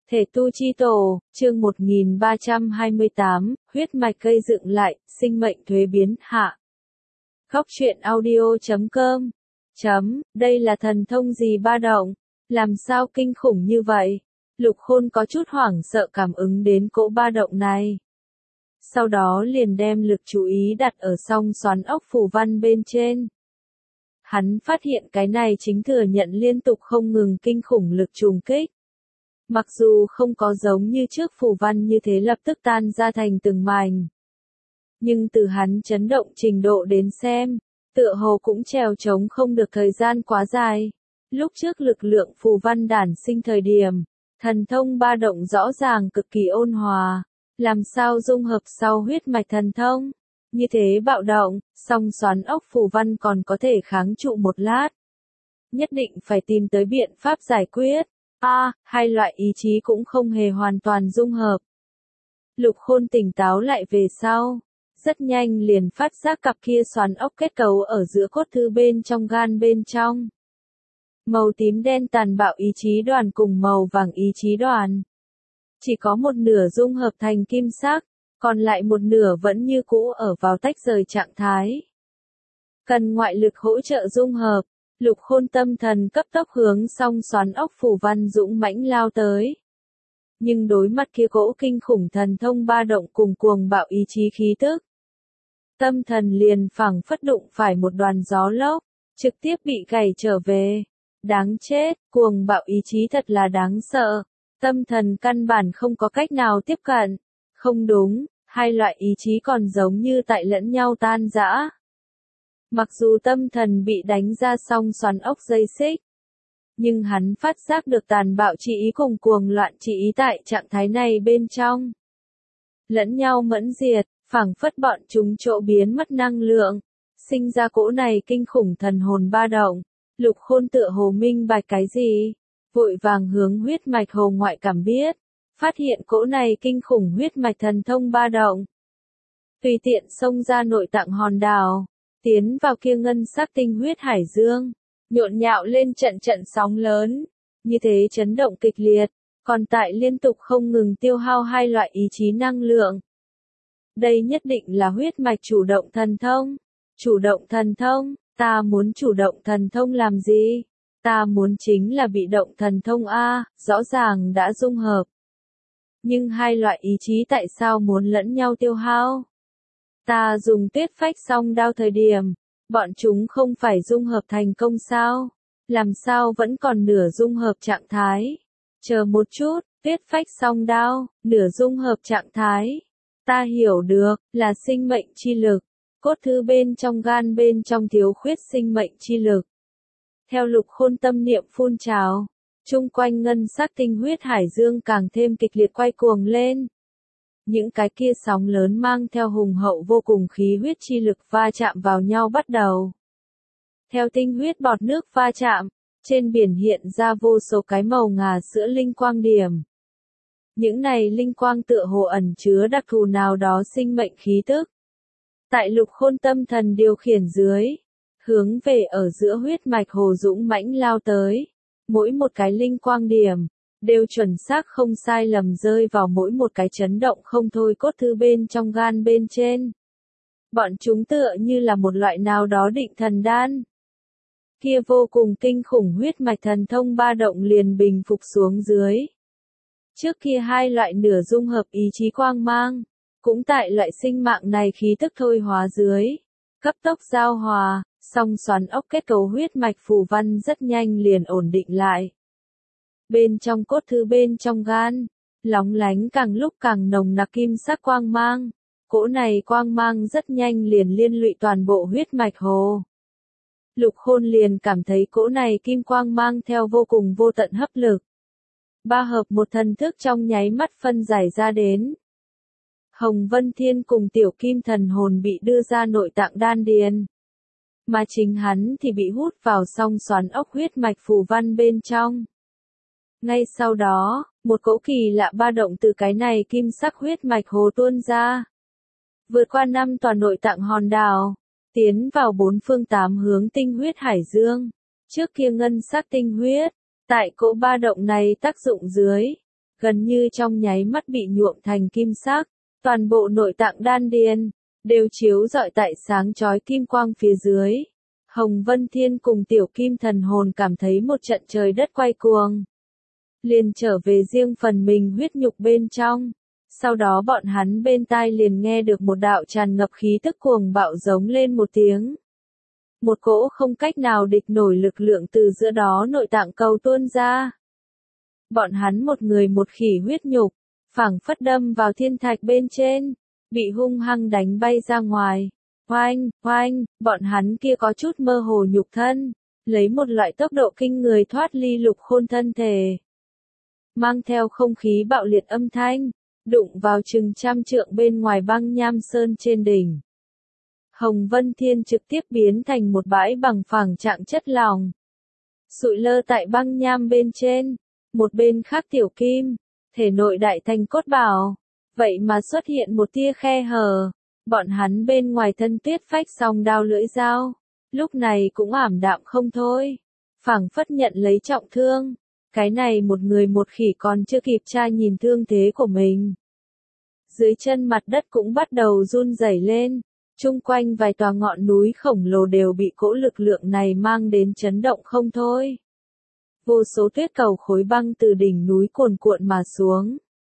Thể tu chi tổ, chương 1328, huyết mạch gây dựng lại, sinh mệnh thuế biến, hạ. Khóc chuyện audio.com. Đây là thần thông gì ba động? Làm sao kinh khủng như vậy? Lục Khôn có chút hoảng sợ cảm ứng đến cỗ ba động này. Sau đó liền đem lực chú ý đặt ở song xoắn ốc phù văn bên trên. Hắn phát hiện cái này chính thừa nhận liên tục không ngừng kinh khủng lực trùng kích. Mặc dù không có giống như trước phù văn như thế lập tức tan ra thành từng mảnh. Nhưng từ hắn chấn động trình độ đến xem, tựa hồ cũng trèo trống không được thời gian quá dài. Lúc trước lực lượng phù văn đản sinh thời điểm, thần thông ba động rõ ràng cực kỳ ôn hòa. Làm sao dung hợp sau huyết mạch thần thông? Như thế bạo động, song xoắn ốc phù văn còn có thể kháng trụ một lát. Nhất định phải tìm tới biện pháp giải quyết. Hai loại ý chí cũng không hề hoàn toàn dung hợp. Lục Khôn tỉnh táo lại về sau, rất nhanh liền phát giác cặp kia xoắn ốc kết cấu ở giữa cốt thư bên trong gan bên trong. Màu tím đen tàn bạo ý chí đoàn cùng màu vàng ý chí đoàn. Chỉ có một nửa dung hợp thành kim sắc, còn lại một nửa vẫn như cũ ở vào tách rời trạng thái. Cần ngoại lực hỗ trợ dung hợp. Lục Khôn tâm thần cấp tốc hướng song xoắn ốc phù văn dũng mãnh lao tới. Nhưng đối mặt kia cỗ kinh khủng thần thông ba động cùng cuồng bạo ý chí khí tức. Tâm thần liền phảng phất đụng phải một đoàn gió lốc, trực tiếp bị gảy trở về. Đáng chết, cuồng bạo ý chí thật là đáng sợ. Tâm thần căn bản không có cách nào tiếp cận. Không đúng, hai loại ý chí còn giống như tại lẫn nhau tan rã. Mặc dù tâm thần bị đánh ra song xoắn ốc dây xích, nhưng hắn phát giác được tàn bạo chỉ ý cùng cuồng loạn chỉ ý tại trạng thái này bên trong. Lẫn nhau mẫn diệt, phảng phất bọn chúng chỗ biến mất năng lượng, sinh ra cỗ này kinh khủng thần hồn ba động. Lục Khôn tựa hồ minh bạch cái gì? Vội vàng hướng huyết mạch hồ ngoại cảm biết, phát hiện cỗ này kinh khủng huyết mạch thần thông ba động. Tùy tiện xông ra nội tạng hòn đảo. Tiến vào kia ngân sắc tinh huyết hải dương, nhộn nhạo lên trận trận sóng lớn, như thế chấn động kịch liệt, còn tại liên tục không ngừng tiêu hao hai loại ý chí năng lượng. Đây nhất định là huyết mạch chủ động thần thông. Chủ động thần thông, ta muốn chủ động thần thông làm gì? Ta muốn chính là bị động thần thông rõ ràng đã dung hợp. Nhưng hai loại ý chí tại sao muốn lẫn nhau tiêu hao? Ta dùng tuyết phách song đao thời điểm, bọn chúng không phải dung hợp thành công sao? Làm sao vẫn còn nửa dung hợp trạng thái? Chờ một chút, tuyết phách song đao, nửa dung hợp trạng thái. Ta hiểu được, là sinh mệnh chi lực. Cốt thư bên trong gan bên trong thiếu khuyết sinh mệnh chi lực. Theo Lục Khôn tâm niệm phun trào, chung quanh ngân sắc tinh huyết hải dương càng thêm kịch liệt quay cuồng lên. Những cái kia sóng lớn mang theo hùng hậu vô cùng khí huyết chi lực va chạm vào nhau bắt đầu. Theo tinh huyết bọt nước va chạm, trên biển hiện ra vô số cái màu ngà sữa linh quang điểm. Những này linh quang tựa hồ ẩn chứa đặc thù nào đó sinh mệnh khí tức. Tại Lục Khôn tâm thần điều khiển dưới, hướng về ở giữa huyết mạch hồ dũng mãnh lao tới. Mỗi một cái linh quang điểm đều chuẩn xác không sai lầm rơi vào mỗi một cái chấn động không thôi cốt thư bên trong gan bên trên. Bọn chúng tựa như là một loại nào đó định thần đan. Kia vô cùng kinh khủng huyết mạch thần thông ba động liền bình phục xuống dưới. Trước kia hai loại nửa dung hợp ý chí quang mang, cũng tại loại sinh mạng này khí tức thôi hóa dưới, cấp tốc giao hòa, song xoắn ốc kết cấu huyết mạch phù văn rất nhanh liền ổn định lại. Bên trong cốt thư bên trong gan, lóng lánh càng lúc càng nồng nặc kim sắc quang mang. Cỗ này quang mang rất nhanh liền liên lụy toàn bộ huyết mạch hồ. Lục Khôn liền cảm thấy cỗ này kim quang mang theo vô cùng vô tận hấp lực. Ba hợp một thần thức trong nháy mắt phân giải ra đến. Hồng Vân Thiên cùng tiểu kim thần hồn bị đưa ra nội tạng đan điền. Mà chính hắn thì bị hút vào song xoắn ốc huyết mạch phù văn bên trong. Ngay sau đó, một cỗ kỳ lạ ba động từ cái này kim sắc huyết mạch hồ tuôn ra. Vượt qua 5 tòa nội tạng hòn đảo, tiến vào 4 phương 8 hướng tinh huyết hải dương. Trước kia ngân sắc tinh huyết, tại cỗ ba động này tác dụng dưới, gần như trong nháy mắt bị nhuộm thành kim sắc, toàn bộ nội tạng đan điền đều chiếu rọi tại sáng chói kim quang phía dưới. Hồng Vân Thiên cùng Tiểu Kim thần hồn cảm thấy một trận trời đất quay cuồng. Liền trở về riêng phần mình huyết nhục bên trong. Sau đó bọn hắn bên tai liền nghe được một đạo tràn ngập khí tức cuồng bạo giống lên một tiếng. Một cỗ không cách nào địch nổi lực lượng từ giữa đó nội tạng cầu tuôn ra. Bọn hắn một người một khỉ huyết nhục, phảng phất đâm vào thiên thạch bên trên, bị hung hăng đánh bay ra ngoài. Oanh, oanh, bọn hắn kia có chút mơ hồ nhục thân, lấy một loại tốc độ kinh người thoát ly Lục Khôn thân thể. Mang theo không khí bạo liệt âm thanh, đụng vào chừng 100 trượng bên ngoài băng nham sơn trên đỉnh. Hồng Vân Thiên trực tiếp biến thành một bãi bằng phẳng trạng chất lỏng. Sụi lơ tại băng nham bên trên, một bên khác Tiểu Kim, thể nội đại thành cốt bảo, vậy mà xuất hiện một tia khe hở. Bọn hắn bên ngoài thân tuyết phách song đao lưỡi dao, lúc này cũng ảm đạm không thôi, phảng phất nhận lấy trọng thương. Cái này một người một khỉ còn chưa kịp tra nhìn thương thế của mình. Dưới chân mặt đất cũng bắt đầu run rẩy lên, chung quanh vài tòa ngọn núi khổng lồ đều bị cỗ lực lượng này mang đến chấn động không thôi. Vô số tuyết cầu khối băng từ đỉnh núi cuồn cuộn mà xuống,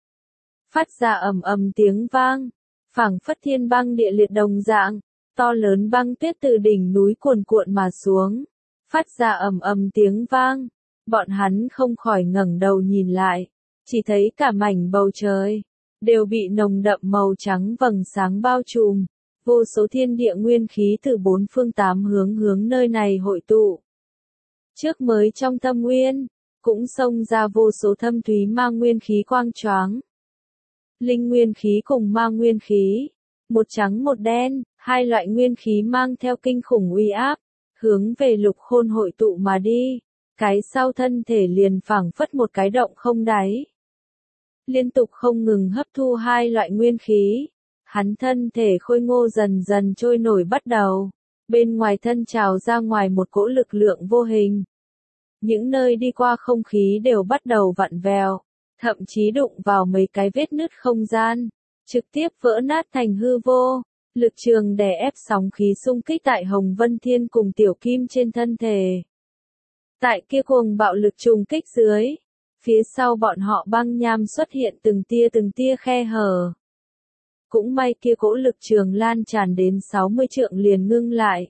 phát ra ầm ầm tiếng vang, phảng phất thiên băng địa liệt đồng dạng, to lớn băng tuyết từ đỉnh núi cuồn cuộn mà xuống, phát ra ầm ầm tiếng vang. Bọn hắn không khỏi ngẩng đầu nhìn lại, chỉ thấy cả mảnh bầu trời đều bị nồng đậm màu trắng vầng sáng bao trùm, vô số thiên địa nguyên khí từ bốn phương tám hướng nơi này hội tụ. Trước mới trong thâm nguyên, cũng xông ra vô số thâm thúy ma nguyên khí quang choáng. Linh nguyên khí cùng ma nguyên khí, một trắng một đen, hai loại nguyên khí mang theo kinh khủng uy áp, hướng về Lục Khôn hội tụ mà đi. Cái sau thân thể liền phảng phất một cái động không đáy. Liên tục không ngừng hấp thu hai loại nguyên khí. Hắn thân thể khôi ngô dần dần trôi nổi bắt đầu. Bên ngoài thân trào ra ngoài một cỗ lực lượng vô hình. Những nơi đi qua không khí đều bắt đầu vặn vẹo. Thậm chí đụng vào mấy cái vết nứt không gian. Trực tiếp vỡ nát thành hư vô. Lực trường đè ép sóng khí xung kích tại Hồng Vân Thiên cùng Tiểu Kim trên thân thể. Tại kia cuồng bạo lực trùng kích dưới, phía sau bọn họ băng nham xuất hiện từng tia khe hở. Cũng may kia cỗ lực trường lan tràn đến 60 trượng liền ngưng lại.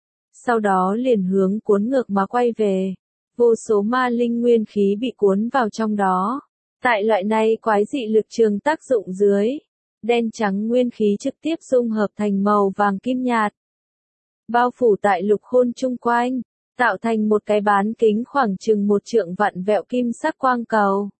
Sau đó liền hướng cuốn ngược mà quay về, vô số ma linh nguyên khí bị cuốn vào trong đó. Tại loại này quái dị lực trường tác dụng dưới, đen trắng nguyên khí trực tiếp dung hợp thành màu vàng kim nhạt. Bao phủ tại Lục Khôn chung quanh, tạo thành một cái bán kính khoảng chừng 1 trượng vặn vẹo kim sắc quang cầu.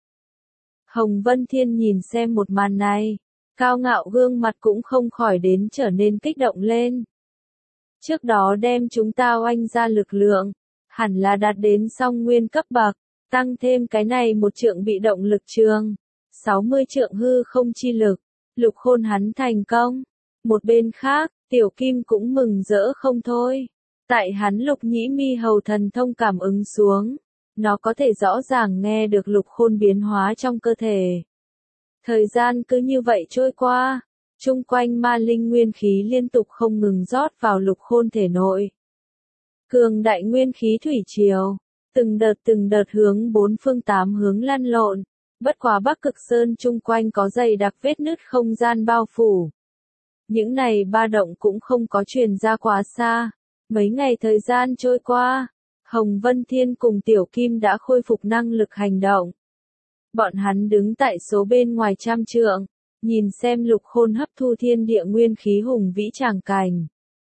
Hồng Vân Thiên nhìn xem một màn này, cao ngạo gương mặt cũng không khỏi đến trở nên kích động lên. Trước đó đem chúng ta oanh ra lực lượng, hẳn là đạt đến song nguyên cấp bậc, tăng thêm cái này 1 trượng bị động lực trường, 60 trượng hư không chi lực, Lục Khôn hắn thành công. Một bên khác, Tiểu Kim cũng mừng rỡ không thôi. Tại hắn Lục Nhĩ Mi hầu thần thông cảm ứng xuống, nó có thể rõ ràng nghe được Lục Khôn biến hóa trong cơ thể. Thời gian cứ như vậy trôi qua, chung quanh ma linh nguyên khí liên tục không ngừng rót vào Lục Khôn thể nội. Cường đại nguyên khí thủy triều, từng đợt hướng bốn phương tám hướng lăn lộn, bất quá Bắc Cực Sơn chung quanh có dày đặc vết nứt không gian bao phủ. Những này ba động cũng không có truyền ra quá xa. Mấy ngày thời gian trôi qua, Hồng Vân Thiên cùng Tiểu Kim đã khôi phục năng lực hành động. Bọn hắn đứng tại số bên ngoài 100 trượng, nhìn xem Lục Khôn hấp thu thiên địa nguyên khí hùng vĩ tràng cảnh.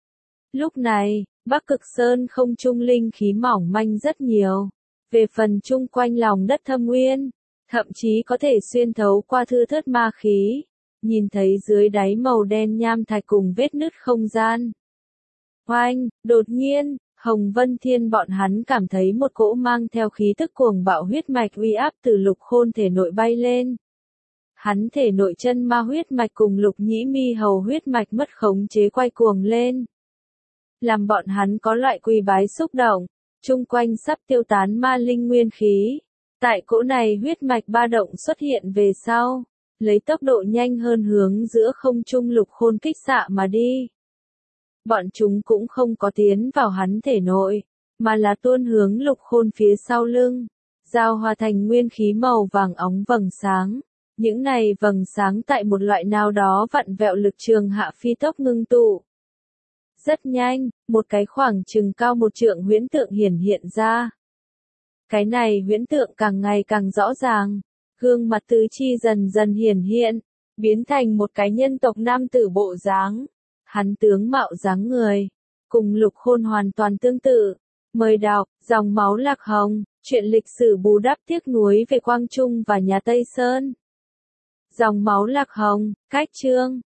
Lúc này, Bắc Cực Sơn không trung linh khí mỏng manh rất nhiều. Về phần chung quanh lòng đất thâm nguyên, thậm chí có thể xuyên thấu qua thưa thớt ma khí, nhìn thấy dưới đáy màu đen nham thạch cùng vết nứt không gian. Oanh, đột nhiên, Hồng Vân Thiên bọn hắn cảm thấy một cỗ mang theo khí tức cuồng bạo huyết mạch uy áp từ Lục Khôn thể nội bay lên. Hắn thể nội chân ma huyết mạch cùng Lục Nhĩ Mi hầu huyết mạch mất khống chế quay cuồng lên. Làm bọn hắn có loại quỳ bái xúc động, chung quanh sắp tiêu tán ma linh nguyên khí. Tại cỗ này huyết mạch ba động xuất hiện về sau, lấy tốc độ nhanh hơn hướng giữa không trung Lục Khôn kích xạ mà đi. Bọn chúng cũng không có tiến vào hắn thể nội, mà là tuôn hướng Lục Khôn phía sau lưng, giao hòa thành nguyên khí màu vàng óng vầng sáng. Những này vầng sáng tại một loại nào đó vặn vẹo lực trường hạ phi tốc ngưng tụ. Rất nhanh, một cái khoảng chừng cao 1 trượng huyễn tượng hiển hiện ra. Cái này huyễn tượng càng ngày càng rõ ràng, gương mặt tứ chi dần dần hiển hiện, biến thành một cái nhân tộc nam tử bộ dáng. Hắn tướng mạo dáng người, cùng Lục Khôn hoàn toàn tương tự. Mời đọc, Dòng máu lạc hồng, truyện lịch sử bù đắp tiếc nuối về Quang Trung và nhà Tây Sơn. Dòng máu lạc hồng, cách chương.